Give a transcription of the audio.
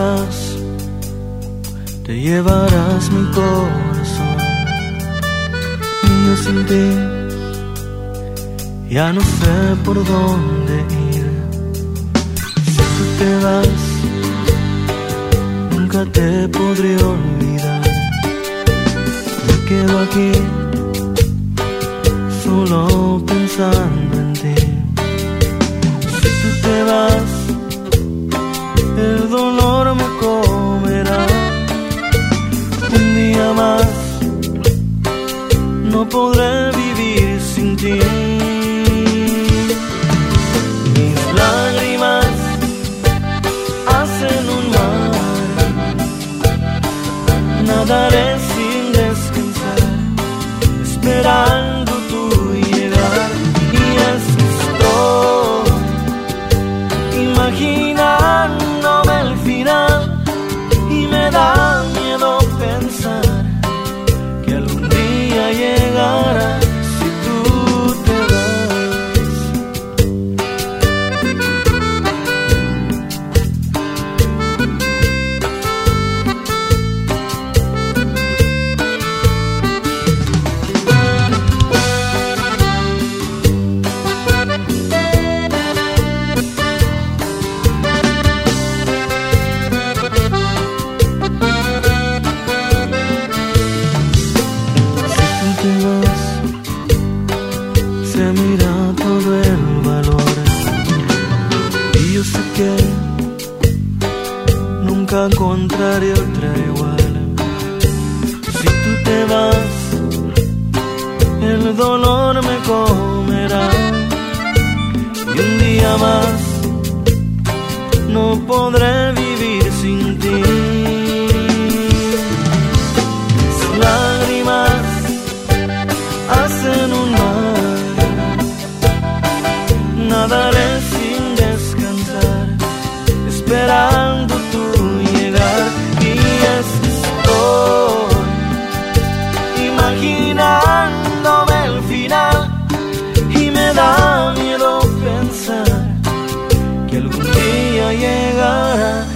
vas, te llevarás mi corazón. Y yo sin ti ya no sé por dónde ir. Si tú te vas, nunca te podré olvidar. Me quedo aquí solo pensando en ti. Si tú te vas, el dolor me comerá. Un día más no podré vivir sin ti. Mis lágrimas hacen un mar. Nadaré sin descansar, esperando tu llegar. Y es que estoy imaginándome el final, y me da miedo pensar que algún día llegará si tú te vas. Se mira todo el valor, y yo sé que nunca encontraré otra igual. Si tú te vas, el dolor me comerá, y un día más no podré vivir sin ti. Mis lágrimas hacen un mar. Nadaré sin descansar, esperando tu llegar. Y es que estoy imaginándome el final, y me da miedo pensar que algún día llegará